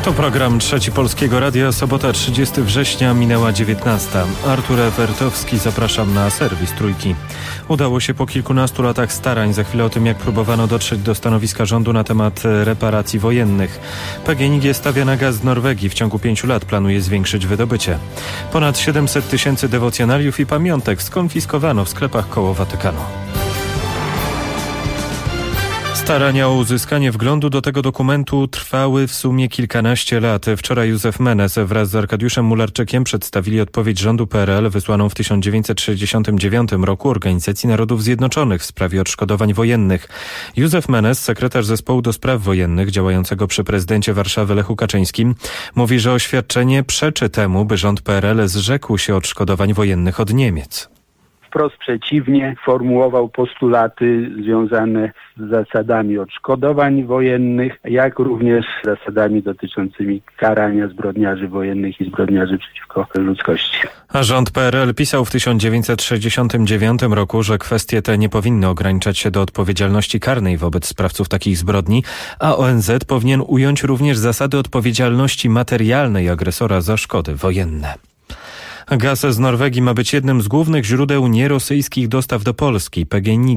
To program Trzeci Polskiego Radia, sobota 30 września, minęła 19. Artur Ewertowski, zapraszam na serwis Trójki. Udało się po kilkunastu latach starań. Za chwilę o tym, jak próbowano dotrzeć do stanowiska rządu na temat reparacji wojennych. PGNiG stawia na gaz z Norwegii. W ciągu 5 lat planuje zwiększyć wydobycie. Ponad 700 000 dewocjonaliów i pamiątek skonfiskowano w sklepach koło Watykanu. Starania o uzyskanie wglądu do tego dokumentu trwały w sumie kilkanaście lat. Wczoraj Józef Menes wraz z Arkadiuszem Mularczykiem przedstawili odpowiedź rządu PRL wysłaną w 1969 roku Organizacji Narodów Zjednoczonych w sprawie odszkodowań wojennych. Józef Menes, sekretarz zespołu do spraw wojennych działającego przy prezydencie Warszawy Lechu Kaczyńskim, mówi, że oświadczenie przeczy temu, by rząd PRL zrzekł się odszkodowań wojennych od Niemiec. Wprost przeciwnie, formułował postulaty związane z zasadami odszkodowań wojennych, jak również zasadami dotyczącymi karania zbrodniarzy wojennych i zbrodniarzy przeciwko ludzkości. A rząd PRL pisał w 1969 roku, że kwestie te nie powinny ograniczać się do odpowiedzialności karnej wobec sprawców takich zbrodni, a ONZ powinien ująć również zasady odpowiedzialności materialnej agresora za szkody wojenne. Gaz z Norwegii ma być jednym z głównych źródeł nierosyjskich dostaw do Polski. PGNiG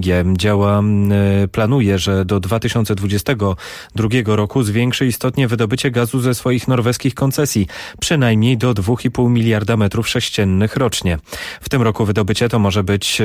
planuje, że do 2022 roku zwiększy istotnie wydobycie gazu ze swoich norweskich koncesji, przynajmniej do 2,5 miliarda metrów sześciennych rocznie. W tym roku wydobycie to może być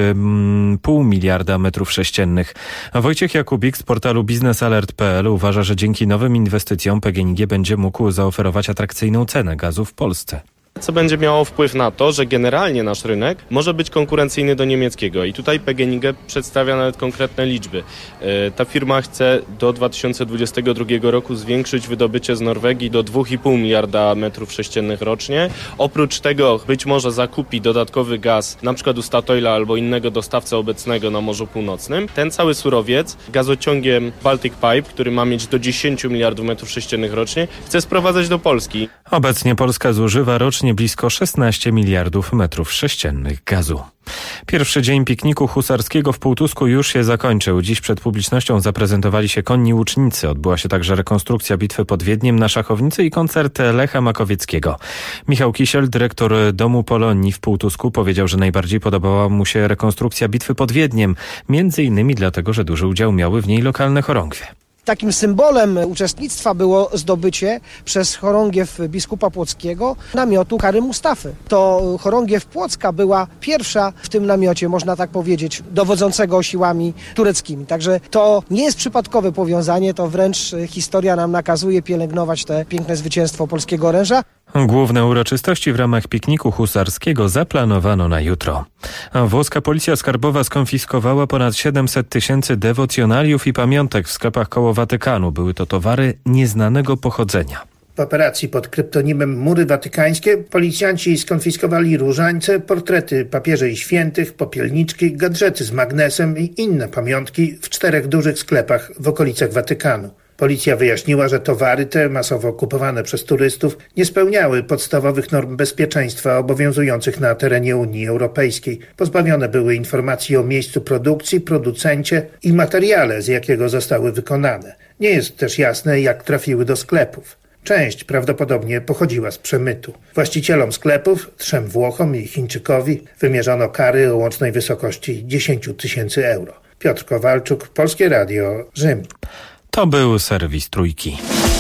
0,5 miliarda metrów sześciennych. Wojciech Jakubik z portalu biznesalert.pl uważa, że dzięki nowym inwestycjom PGNiG będzie mógł zaoferować atrakcyjną cenę gazu w Polsce. Co będzie miało wpływ na to, że generalnie nasz rynek może być konkurencyjny do niemieckiego. I tutaj PGNiG przedstawia nawet konkretne liczby. Ta firma chce do 2022 roku zwiększyć wydobycie z Norwegii do 2,5 miliarda metrów sześciennych rocznie. Oprócz tego być może zakupi dodatkowy gaz, na przykład u Statoila albo innego dostawcy obecnego na Morzu Północnym. Ten cały surowiec gazociągiem Baltic Pipe, który ma mieć do 10 miliardów metrów sześciennych rocznie, chce sprowadzać do Polski. Obecnie Polska zużywa rocznie blisko 16 miliardów metrów sześciennych gazu. Pierwszy dzień pikniku husarskiego w Półtusku już się zakończył. Dziś przed publicznością zaprezentowali się konni łucznicy. Odbyła się także rekonstrukcja bitwy pod Wiedniem na szachownicy i koncert Lecha Makowieckiego. Michał Kisiel, dyrektor Domu Polonii w Półtusku, powiedział, że najbardziej podobała mu się rekonstrukcja bitwy pod Wiedniem. Między innymi dlatego, że duży udział miały w niej lokalne chorągwie. Takim symbolem uczestnictwa było zdobycie przez chorągiew biskupa płockiego namiotu Kary Mustafy. To chorągiew Płocka była pierwsza w tym namiocie, można tak powiedzieć, dowodzącego siłami tureckimi. Także to nie jest przypadkowe powiązanie, to wręcz historia nam nakazuje pielęgnować te piękne zwycięstwo polskiego oręża. Główne uroczystości w ramach pikniku husarskiego zaplanowano na jutro. A włoska policja skarbowa skonfiskowała ponad 700 000 dewocjonaliów i pamiątek w sklepach koło Watykanu. Były to towary nieznanego pochodzenia. W operacji pod kryptonimem Mury Watykańskie policjanci skonfiskowali różańce, portrety papieży i świętych, popielniczki, gadżety z magnesem i inne pamiątki w 4 dużych sklepach w okolicach Watykanu. Policja wyjaśniła, że towary te, masowo kupowane przez turystów, nie spełniały podstawowych norm bezpieczeństwa obowiązujących na terenie Unii Europejskiej. Pozbawione były informacji o miejscu produkcji, producencie i materiale, z jakiego zostały wykonane. Nie jest też jasne, jak trafiły do sklepów. Część prawdopodobnie pochodziła z przemytu. Właścicielom sklepów, 3 Włochom i Chińczykowi, wymierzono kary o łącznej wysokości 10 000 euro. Piotr Kowalczuk, Polskie Radio, Rzym. To był serwis Trójki.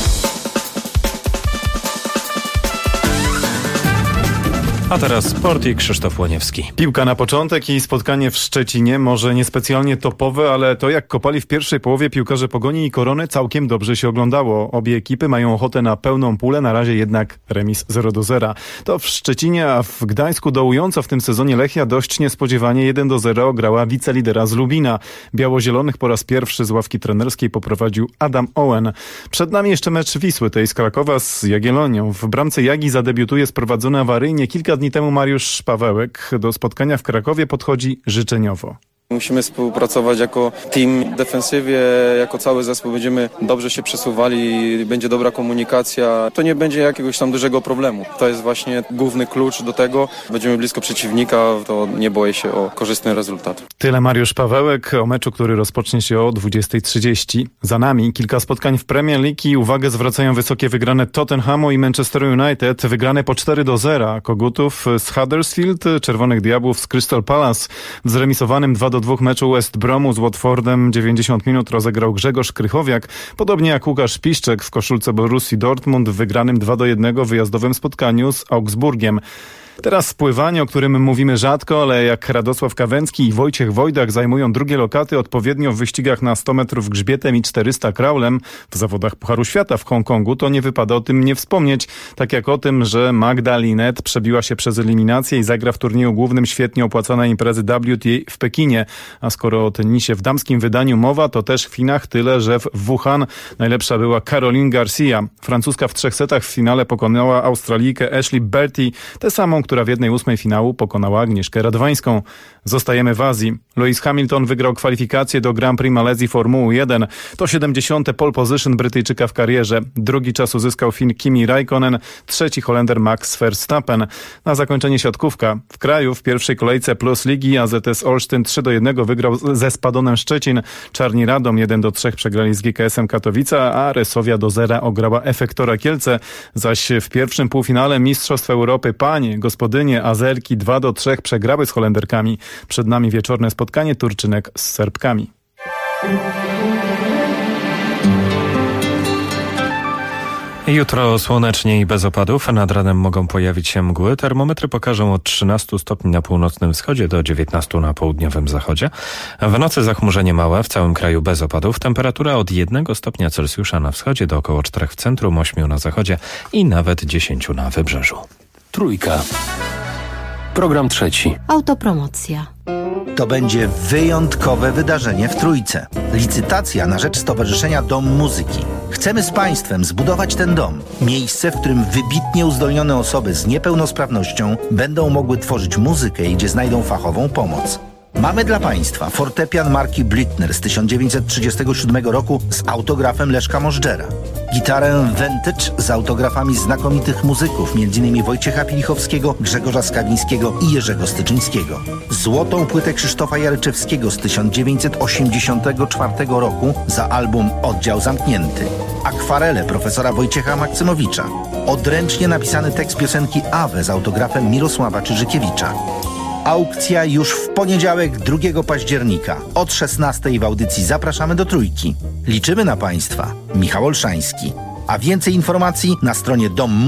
A teraz sport i Krzysztof Łoniewski. Piłka na początek i spotkanie w Szczecinie, może niespecjalnie topowe, ale to jak kopali w pierwszej połowie piłkarze Pogoni i Korony całkiem dobrze się oglądało. Obie ekipy mają ochotę na pełną pulę, na razie jednak remis 0-0. To w Szczecinie, a w Gdańsku dołująca w tym sezonie Lechia dość niespodziewanie 1-0 grała wicelidera z Lubina. Biało-Zielonych po raz pierwszy z ławki trenerskiej poprowadził Adam Owen. Przed nami jeszcze mecz Wisły, tej z Krakowa z Jagiellonią. W bramce Jagi zadebiutuje sprowadzony awaryjnie kilka dni temu Mariusz Pawełek. Do spotkania w Krakowie podchodzi życzeniowo. Musimy współpracować jako team w defensywie, jako cały zespół będziemy dobrze się przesuwali, będzie dobra komunikacja. To nie będzie jakiegoś tam dużego problemu. To jest właśnie główny klucz do tego. Będziemy blisko przeciwnika, to nie boję się o korzystny rezultat. Tyle Mariusz Pawełek o meczu, który rozpocznie się o 20:30. Za nami kilka spotkań w Premier League i uwagę zwracają wysokie wygrane Tottenhamu i Manchester United, wygrane po 4-0 Kogutów z Huddersfield, Czerwonych Diabłów z Crystal Palace. W zremisowanym 2-2 meczu West Bromu z Watfordem 90 minut rozegrał Grzegorz Krychowiak, podobnie jak Łukasz Piszczek w koszulce Borussii Dortmund w wygranym 2-1 wyjazdowym spotkaniu z Augsburgiem. Teraz pływanie, o którym mówimy rzadko, ale jak Radosław Kawęcki i Wojciech Wojdach zajmują drugie lokaty odpowiednio w wyścigach na 100 metrów grzbietem i 400 kraulem w zawodach Pucharu Świata w Hongkongu, to nie wypada o tym nie wspomnieć. Tak jak o tym, że Magda Linette przebiła się przez eliminację i zagra w turnieju głównym świetnie opłacanej imprezy WTA w Pekinie. A skoro o tenisie w damskim wydaniu mowa, to też w Chinach, tyle że w Wuhan najlepsza była Caroline Garcia. Francuska w 3 setach w finale pokonała Australijkę Ashley Barty, tę samą, która w 1/8 finału pokonała Agnieszkę Radwańską. Zostajemy w Azji. Lewis Hamilton wygrał kwalifikacje do Grand Prix Malezji Formuły 1. To 70. pole position Brytyjczyka w karierze. Drugi czas uzyskał Fin Kimi Räikkönen, trzeci Holender Max Verstappen. Na zakończenie siatkówka. W kraju w pierwszej kolejce Plus Ligi AZS Olsztyn 3-1 wygrał ze Spadonem Szczecin. Czarni Radom 1-3 przegrali z GKS-em Katowice, a Resowia do 0 ograła Efektora Kielce. Zaś w pierwszym półfinale Mistrzostw Europy panie, gospodynie Azerki 2-3 przegrały z Holenderkami. Przed nami wieczorne spotkanie Turczynek z Serbkami. Jutro słonecznie i bez opadów, a nad ranem mogą pojawić się mgły. Termometry pokażą od 13 stopni na północnym wschodzie do 19 na południowym zachodzie. W nocy zachmurzenie małe, w całym kraju bez opadów. Temperatura od 1 stopnia Celsjusza na wschodzie do około 4 w centrum, 8 na zachodzie i nawet 10 na wybrzeżu. Trójka. Program trzeci. Autopromocja. To będzie wyjątkowe wydarzenie w Trójce. Licytacja na rzecz Stowarzyszenia Dom Muzyki. Chcemy z Państwem zbudować ten dom. Miejsce, w którym wybitnie uzdolnione osoby z niepełnosprawnością będą mogły tworzyć muzykę i gdzie znajdą fachową pomoc. Mamy dla Państwa fortepian marki Blitner z 1937 roku z autografem Leszka Możdżera. Gitarę Vintage z autografami znakomitych muzyków, m.in. Wojciecha Pilichowskiego, Grzegorza Skawińskiego i Jerzego Styczyńskiego. Złotą płytę Krzysztofa Jaryczewskiego z 1984 roku za album Oddział Zamknięty. Akwarele profesora Wojciecha Maksymowicza. Odręcznie napisany tekst piosenki Awe z autografem Mirosława Czyżykiewicza. Aukcja już w poniedziałek 2 października. Od 16 w audycji Zapraszamy do Trójki. Liczymy na Państwa. Michał Olszański. A więcej informacji na stronie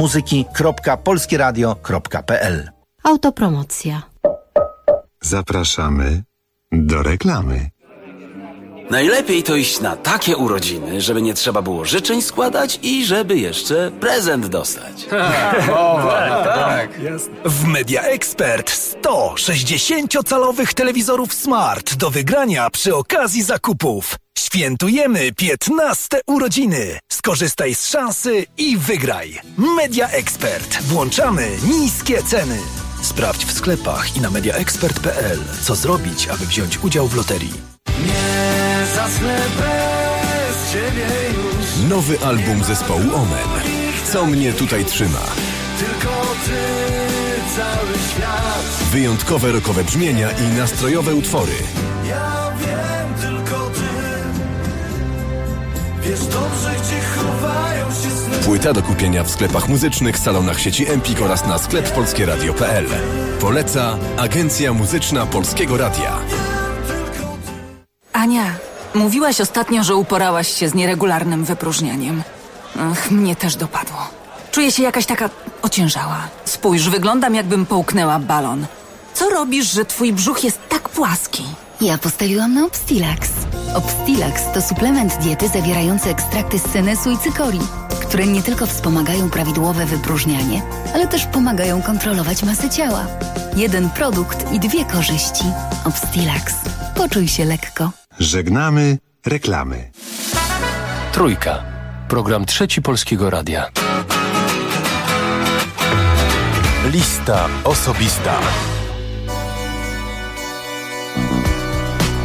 dommuzyki.polskieradio.pl. Autopromocja. Zapraszamy do reklamy. Najlepiej to iść na takie urodziny, żeby nie trzeba było życzeń składać i żeby jeszcze prezent dostać. Tak. W Media Expert 100 60-calowych telewizorów Smart do wygrania przy okazji zakupów. Świętujemy 15 urodziny. Skorzystaj z szansy i wygraj. Media Expert. Włączamy niskie ceny. Sprawdź w sklepach i na mediaexpert.pl, co zrobić, aby wziąć udział w loterii. Nie zasnę bez ciebie już. Nowy album zespołu Omen. Co mnie tutaj trzyma? Tylko ty, cały świat. Wyjątkowe rockowe brzmienia i nastrojowe utwory. Ja wiem, tylko ty. Wiesz dobrze, gdzie chowają się sny. Płyta do kupienia w sklepach muzycznych, salonach sieci Empik oraz na sklep polskieradio.pl. Poleca Agencja Muzyczna Polskiego Radia. Ania, mówiłaś ostatnio, że uporałaś się z nieregularnym wypróżnianiem. Ach, mnie też dopadło. Czuję się jakaś taka ociężała. Spójrz, wyglądam jakbym połknęła balon. Co robisz, że twój brzuch jest tak płaski? Ja postawiłam na Obstilax. Obstilax to suplement diety zawierający ekstrakty z senesu i cykorii, które nie tylko wspomagają prawidłowe wypróżnianie, ale też pomagają kontrolować masę ciała. Jeden produkt i 2 korzyści. Obstilax. Poczuj się lekko. Żegnamy reklamy. Trójka. Program trzeci Polskiego Radia. Lista osobista.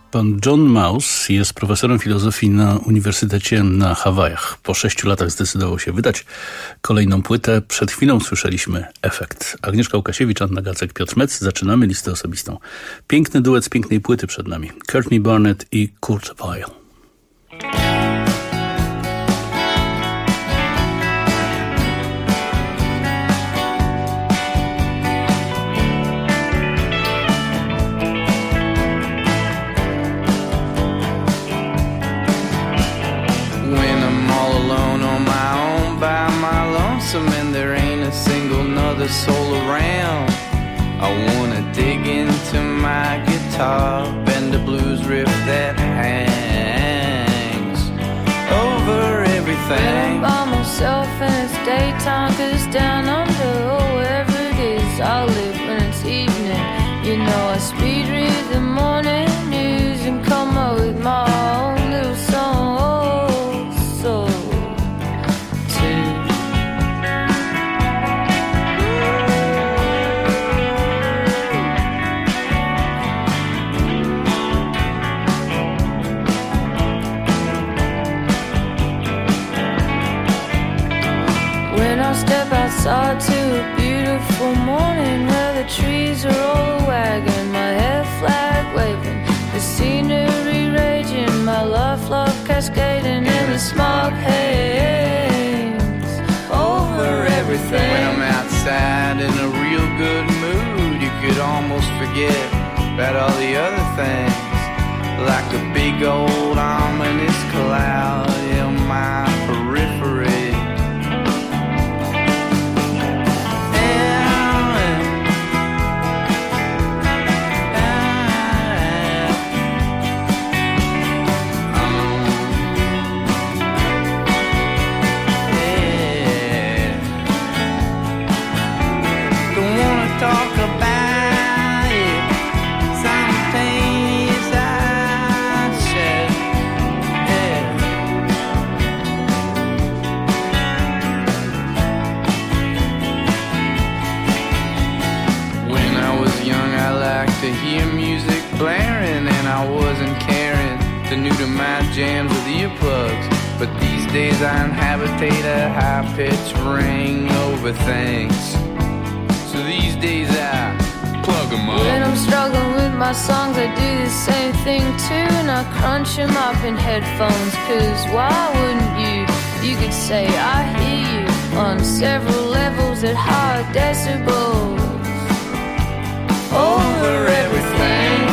Pan John Mouse jest profesorem filozofii na Uniwersytecie na Hawajach. Po 6 latach zdecydował się wydać kolejną płytę. Przed chwilą słyszeliśmy Efekt. Agnieszka Łukasiewicz, Anna Gacek, Piotr Metz. Zaczynamy listę osobistą. Piękny duet z pięknej płyty przed nami. Courtney Barnett i Kurt Weill. And there ain't a single nother soul around, I wanna dig into my guitar, bend a blues riff that hangs over everything. When I'm by myself and it's daytime, 'cause down under, oh, wherever it is, I'll live when it's evening. You know I speed read the morning news and come up with my own little song. Oh, so step outside to a beautiful morning where the trees are all wagging, my head flag waving, the scenery raging, my love cascading in the smog haze over everything. When I'm outside in a real good mood, you could almost forget about all the other things, like a big old ominous cloud in my periphery. Jams with earplugs, but these days I inhabitate a high-pitched ring over things. So these days I plug them up. When I'm struggling with my songs, I do the same thing too, and I crunch them up in headphones, 'cause why wouldn't you? You could say I hear you on several levels at high decibels over everything.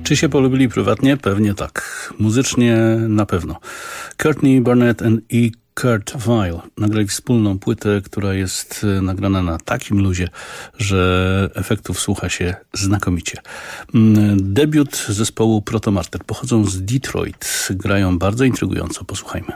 Czy się polubili prywatnie? Pewnie tak. Muzycznie na pewno. Courtney Barnett i Kurt Vile nagrali wspólną płytę, która jest nagrana na takim luzie, że efektów słucha się znakomicie. Debiut zespołu Protomartyr. Pochodzą z Detroit. Grają bardzo intrygująco. Posłuchajmy.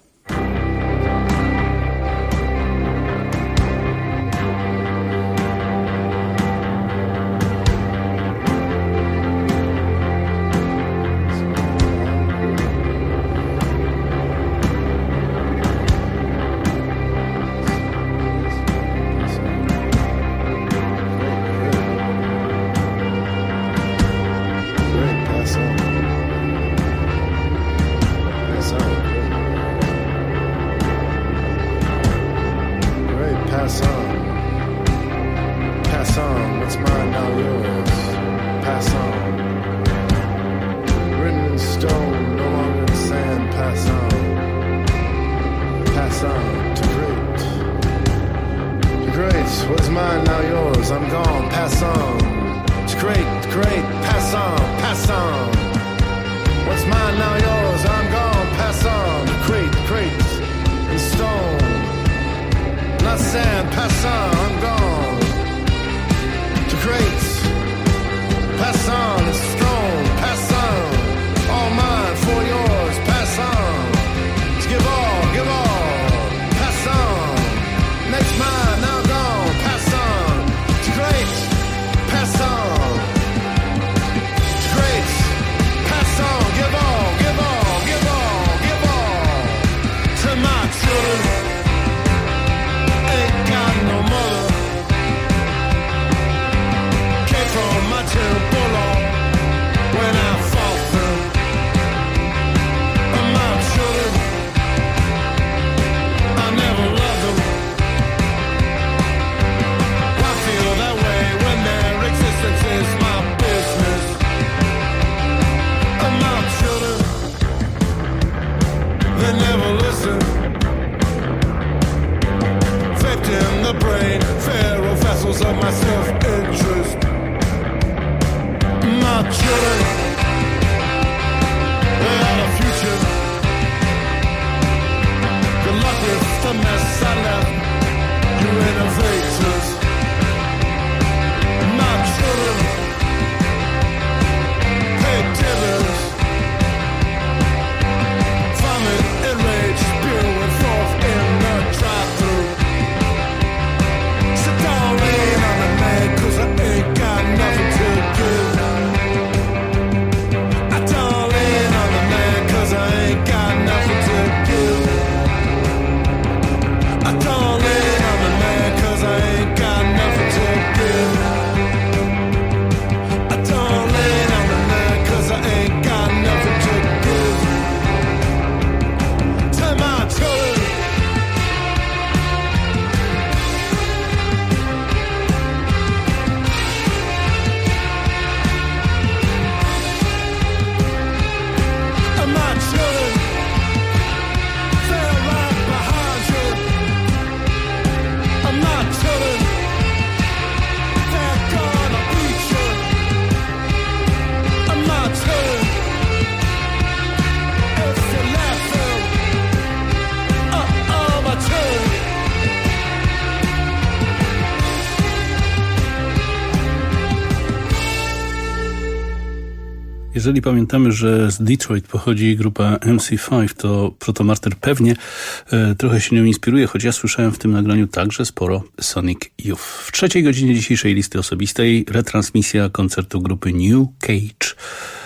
Jeżeli pamiętamy, że z Detroit pochodzi grupa MC5, to Protomartyr pewnie trochę się nią inspiruje, choć ja słyszałem w tym nagraniu także sporo Sonic Youth. W trzeciej godzinie dzisiejszej listy osobistej retransmisja koncertu grupy New Cage.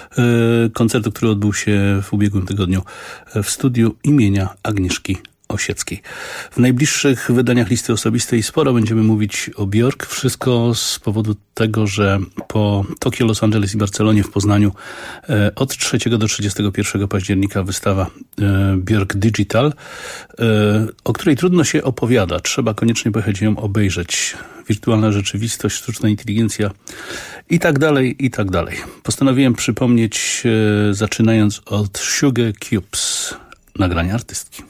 Koncertu, który odbył się w ubiegłym tygodniu w studiu imienia Agnieszki Osieckiej. W najbliższych wydaniach listy osobistej sporo będziemy mówić o Björk. Wszystko z powodu tego, że po Tokio, Los Angeles i Barcelonie w Poznaniu od 3 do 31 października wystawa Björk Digital, o której trudno się opowiada. Trzeba koniecznie pojechać ją obejrzeć. Wirtualna rzeczywistość, sztuczna inteligencja i tak dalej, i tak dalej. Postanowiłem przypomnieć, zaczynając od Sugar Cubes, nagrania artystki.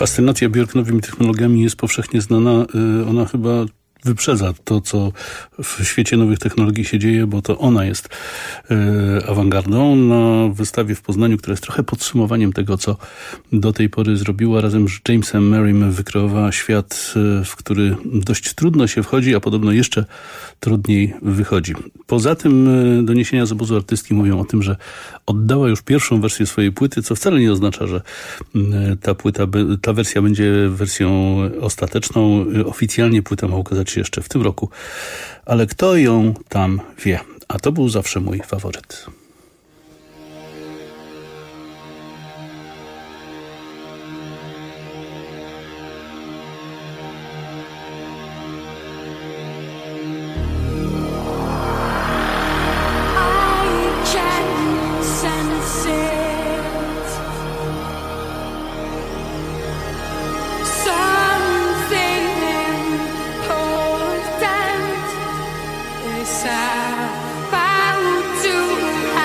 Fascynacja Björk nowymi technologiami jest powszechnie znana. Ona chyba wyprzedza to, co w świecie nowych technologii się dzieje, bo to ona jest awangardą. Na wystawie w Poznaniu, która jest trochę podsumowaniem tego, co do tej pory zrobiła, razem z Jamesem Merrim wykreowała świat, w który dość trudno się wchodzi, a podobno jeszcze trudniej wychodzi. Poza tym doniesienia z obozu artystki mówią o tym, że oddała już pierwszą wersję swojej płyty, co wcale nie oznacza, że ta wersja będzie wersją ostateczną. Oficjalnie płyta ma ukazać się jeszcze w tym roku, ale kto ją tam wie? A to był zawsze mój faworyt. About to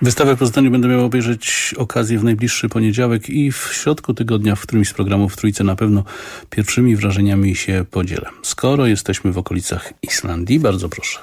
Wystawę w Poznaniu będę miał obejrzeć okazję w najbliższy poniedziałek i w środku tygodnia w którymś z programów w Trójce na pewno pierwszymi wrażeniami się podzielę. Skoro jesteśmy w okolicach Islandii, bardzo proszę.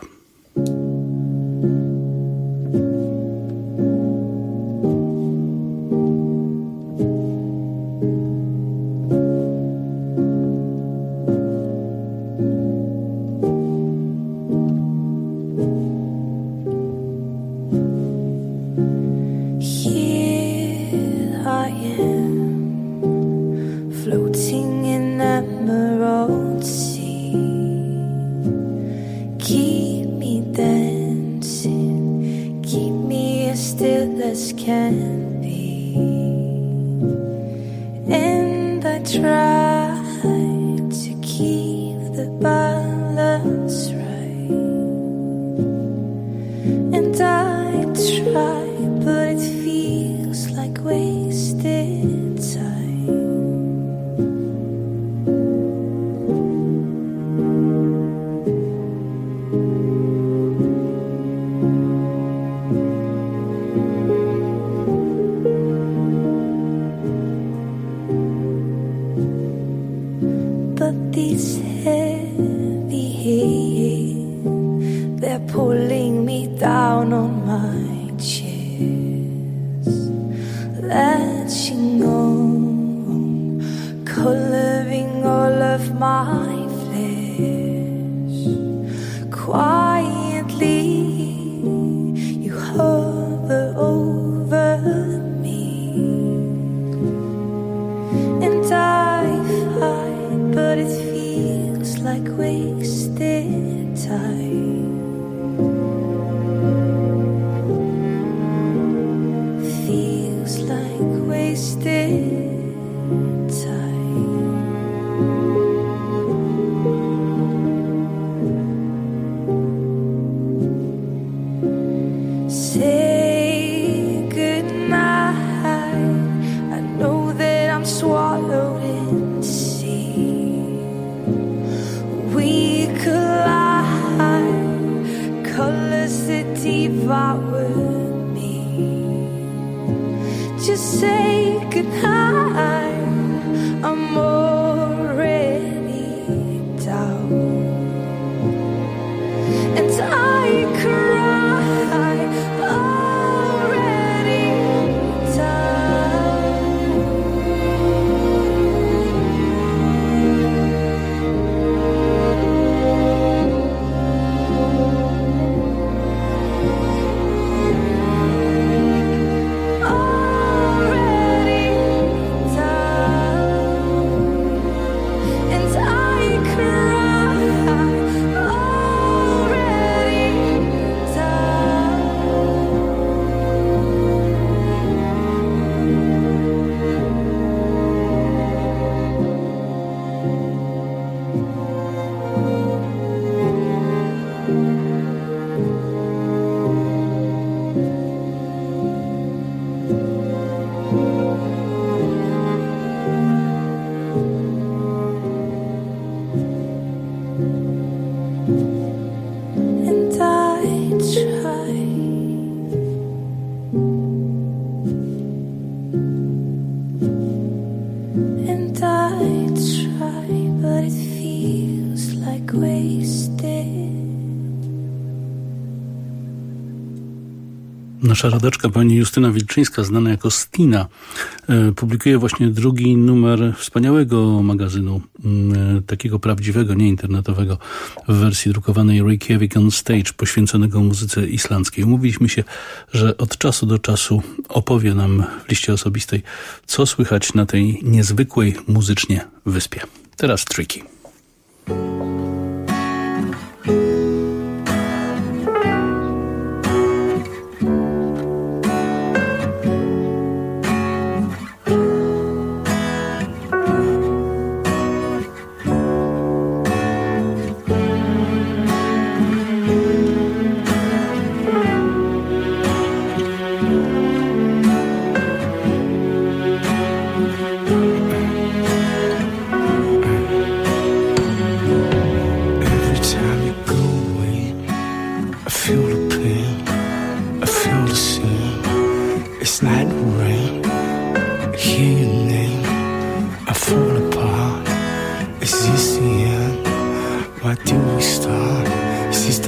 Nasza rodaczka, pani Justyna Wilczyńska, znana jako Stina, publikuje właśnie drugi numer wspaniałego magazynu, takiego prawdziwego, nie internetowego, w wersji drukowanej Reykjavik on Stage, poświęconego muzyce islandzkiej. Umówiliśmy się, że od czasu do czasu opowie nam w liście osobistej, co słychać na tej niezwykłej muzycznie wyspie. Teraz Tricky.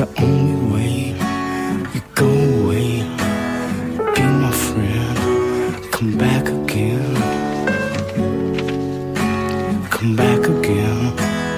the only way. You go away, be my friend, come back again, come back again.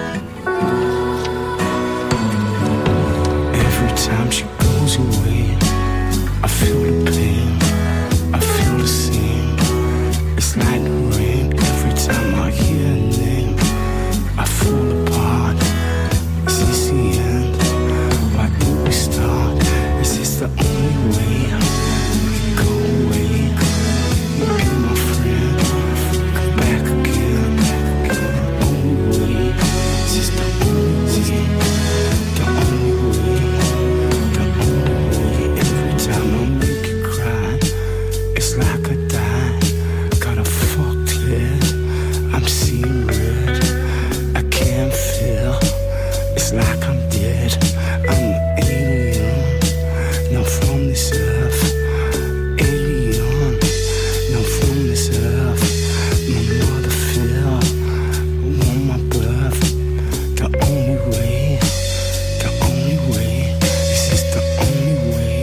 Every time she goes away, I feel the pain, I feel the same. It's like the rain. Every time I hear her name, I fall apart. Is this the end? Why did we start? Is this the only way? Go away, be my friend, come back again. Only way. Is this the only way? The only way. The only way. Every time I make you cry, it's like I died. Got a fucked head, I'm seeing red. I can't feel, it's like I'm dead. I'm an alien, not from this earth. Alien, not from this earth. My mother fell, on my birth. The only way, the only way. Is this the only way?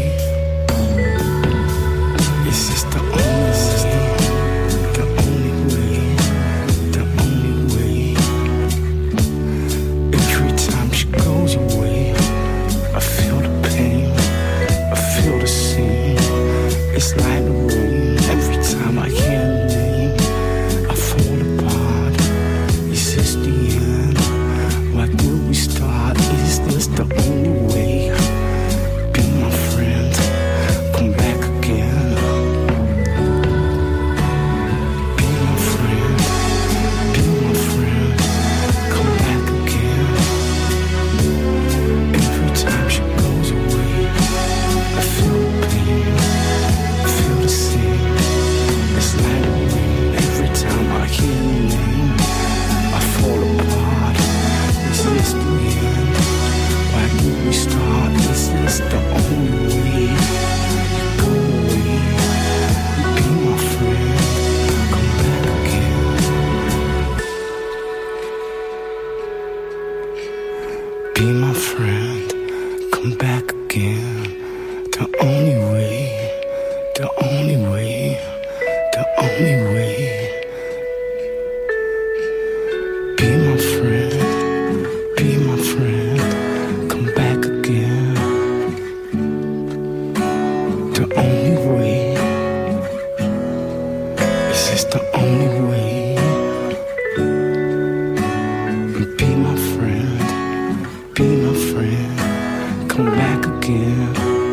Is this the only way? The only way, the only way. Every time she goes away, I feel the pain, I feel the same. It's like the rain. Every time I hear her name, I fall apart. Is this the end? Why do we start? Is this the only way? Be my friend, come back again. Be my friend, be my friend, come back again. Every time she goes away, I feel the pain, I feel the same. It's like the rain. Every time I hear her name, I fall apart. Is this the end? Why did we start? Is this the only way? Go away, be my friend, come back again. Be my friend, come back again. The only way, the only way, the only way. Be my friend, be my friend, come back again. The only way. Is this the only way? Be my friend, be my friend, come back again.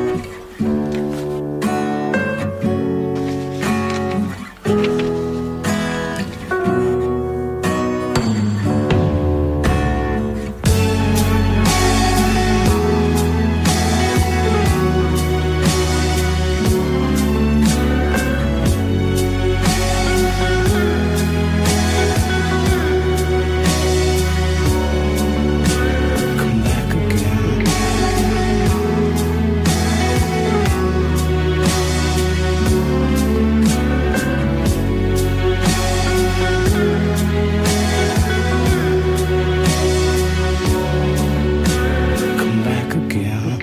Come back again. Come back again.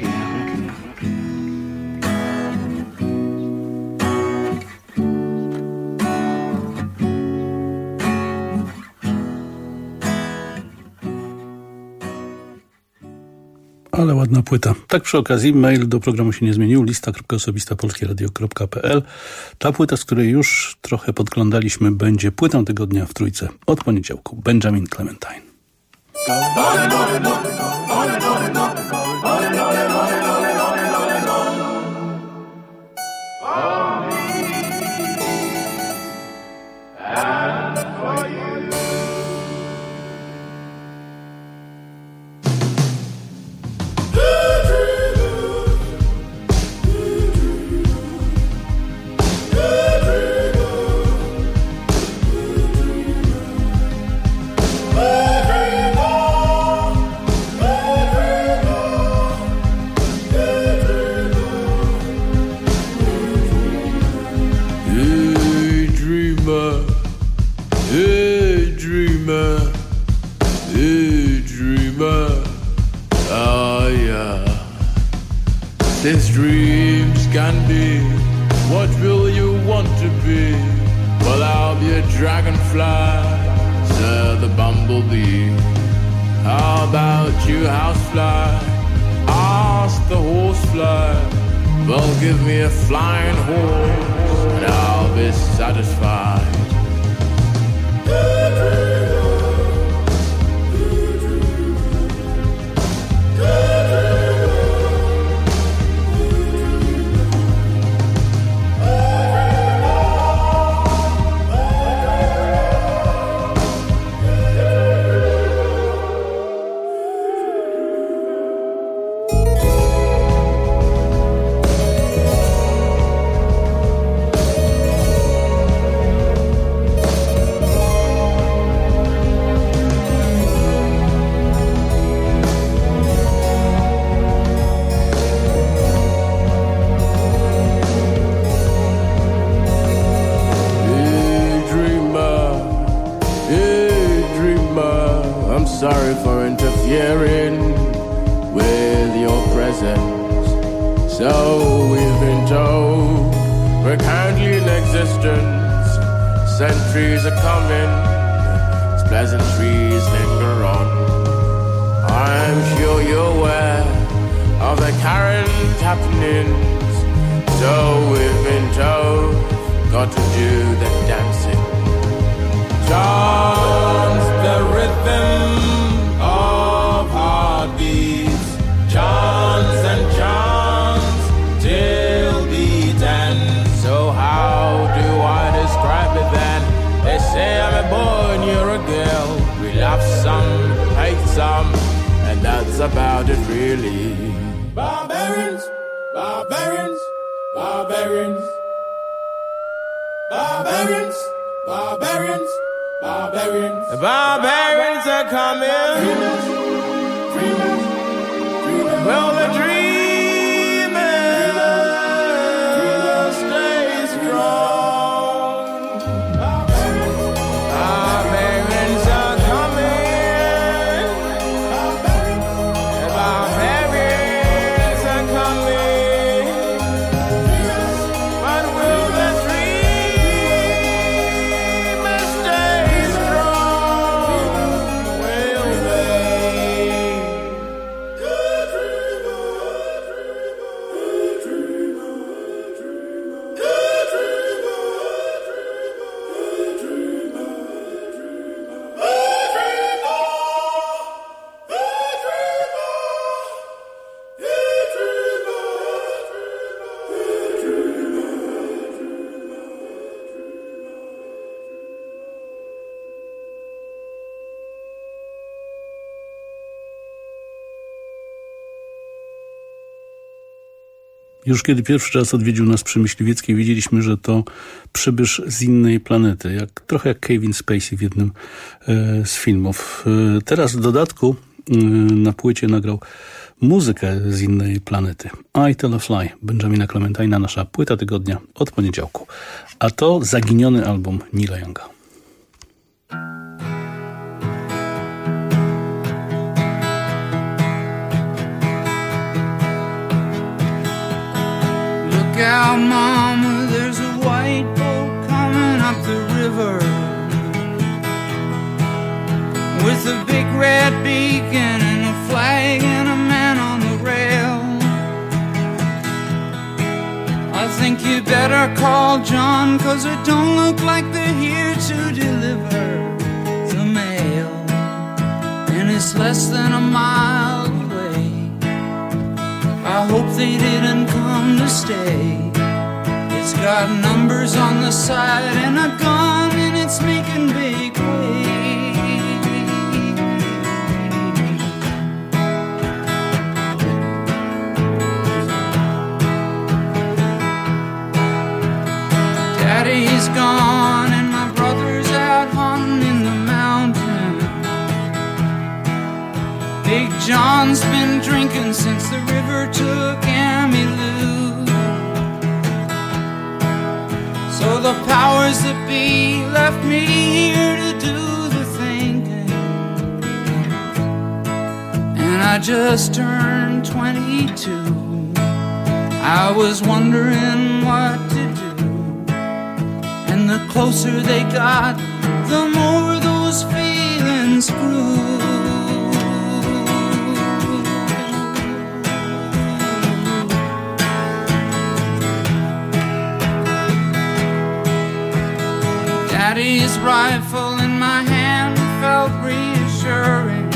Ale ładna płyta. Tak przy okazji, mail do programu się nie zmienił, lista.osobista.polskieradio.pl. Ta płyta, z której już trochę podglądaliśmy, będzie płytą tygodnia w Trójce od poniedziałku. Benjamin Clementine. Oh, Since dreams can be, what will you want to be? Well, I'll be a dragonfly, said the bumblebee. How about you, housefly? Asked the horsefly. Well, give me a flying horse and I'll be satisfied. Sorry for interfering with your presence. So we've been told we're currently in existence. Centuries are coming, as pleasantries linger on. I'm sure you're aware of the current happenings. So we've been told, got to do the dancing. Chants the rhythm of heartbeats, chants and chants till beat ends. So how do I describe it then? They say I'm a boy and you're a girl. We love some, hate some, and that's about it really. Barbarians, barbarians, barbarians, barbarians, barbarians. Barbarians. The barbarians are coming. Dreamers, dreamers, well, the dreamers stay strong. Barbarians are coming. The barbarians are coming. But will the dreamers stay? Już kiedy pierwszy raz odwiedził nas przy Myśliwieckiej, wiedzieliśmy, że to przybysz z innej planety. Trochę jak Kevin Spacey w jednym z filmów. Teraz w dodatku na płycie nagrał muzykę z innej planety. I Tell a Fly, Benjamina Clementina, nasza płyta tygodnia od poniedziałku. A to zaginiony album Neila Younga. Look out, mama, there's a white boat coming up the river with a big red beacon and a flag and a man on the rail. I think you better call John, 'cause it don't look like they're here to deliver the mail, and it's less than a mile away. I hope they didn't come to stay. It's got numbers on the side and a gun, and it's making big waves. Daddy's gone and my brother's out hunting in the mountain. Big John's been drinking since the river took Emmylou. So the powers that be left me here to do the thinking, and I just turned 22. I was wondering what to do, and the closer they got, the more those feelings grew. Daddy's rifle in my hand felt reassuring.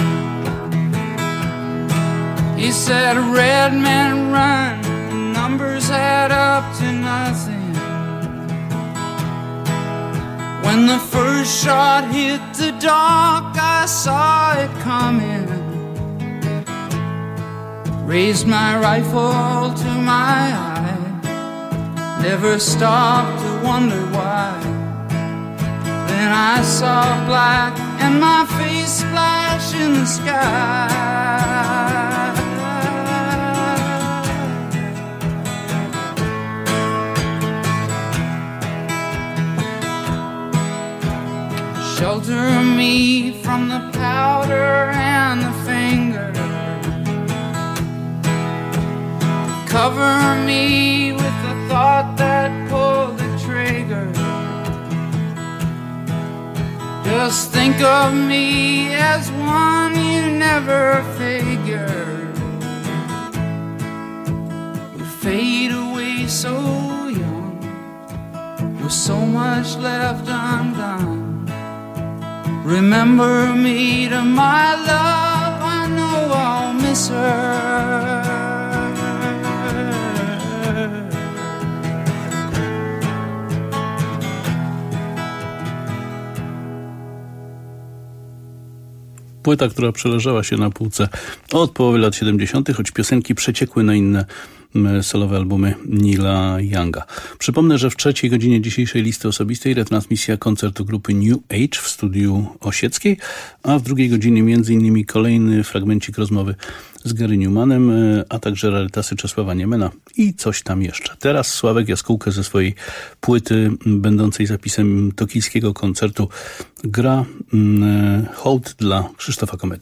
He said, red men run, numbers add up to nothing. When the first shot hit the dark, I saw it coming. Raised my rifle to my eye, never stopped to wonder why. Then I saw black and my face splash in the sky. Shelter me from the powder and the finger. Cover me with the thought that pulled the trigger. Just think of me as one you never figured would fade away so young, with so much left undone. Remember me to my love, I know I'll miss her. Płyta, która przeleżała się na półce od połowy lat 70., choć piosenki przeciekły na inne solowe albumy Neila Younga. Przypomnę, że w 3. godzinie dzisiejszej listy osobistej retransmisja koncertu grupy New Age w studiu Osieckiej, a w 2. godzinie m.in. kolejny fragmencik rozmowy z Gary Newmanem, a także rarytasy Czesława Niemena i coś tam jeszcze. Teraz Sławek Jaskółkę ze swojej płyty będącej zapisem tokijskiego koncertu gra hołd dla Krzysztofa Komety.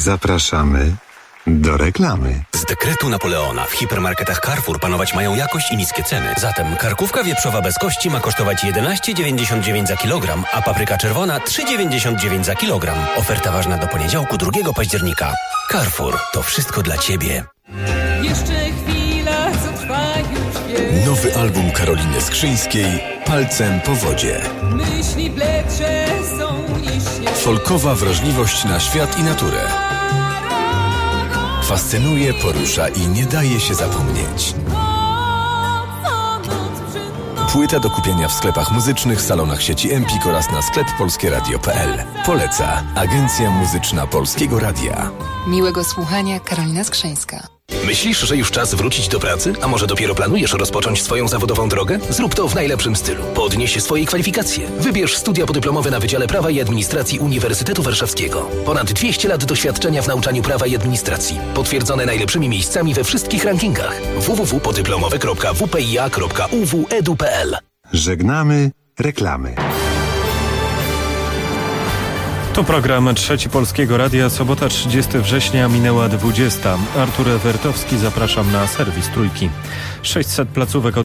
Zapraszamy do reklamy. Z dekretu Napoleona w hipermarketach Carrefour panować mają jakość i niskie ceny. Zatem karkówka wieprzowa bez kości ma kosztować 11,99 za kilogram, a papryka czerwona 3,99 za kilogram. Oferta ważna do poniedziałku 2 października. Carrefour, to wszystko dla Ciebie. Jeszcze chwila, co trwa już wiele. Nowy album Karoliny Skrzyńskiej Palcem po wodzie. Myśli bledsze są niż Folkowa wrażliwość na świat i naturę. Fascynuje, porusza i nie daje się zapomnieć. Płyta do kupienia w sklepach muzycznych, salonach sieci Empik oraz na sklep polskieradio.pl. Poleca Agencja Muzyczna Polskiego Radia. Miłego słuchania, Karolina Skrzyńska. Myślisz, że już czas wrócić do pracy? A może dopiero planujesz rozpocząć swoją zawodową drogę? Zrób to w najlepszym stylu. Podnieś swoje kwalifikacje. Wybierz studia podyplomowe na Wydziale Prawa i Administracji Uniwersytetu Warszawskiego. Ponad 200 lat doświadczenia w nauczaniu prawa i administracji. Potwierdzone najlepszymi miejscami we wszystkich rankingach. www.podyplomowe.wpia.uw.edu.pl. Żegnamy reklamy. To program Trzeci Polskiego Radia. Sobota 30 września minęła 20. Artur Ewertowski, zapraszam na serwis Trójki. 600 placówek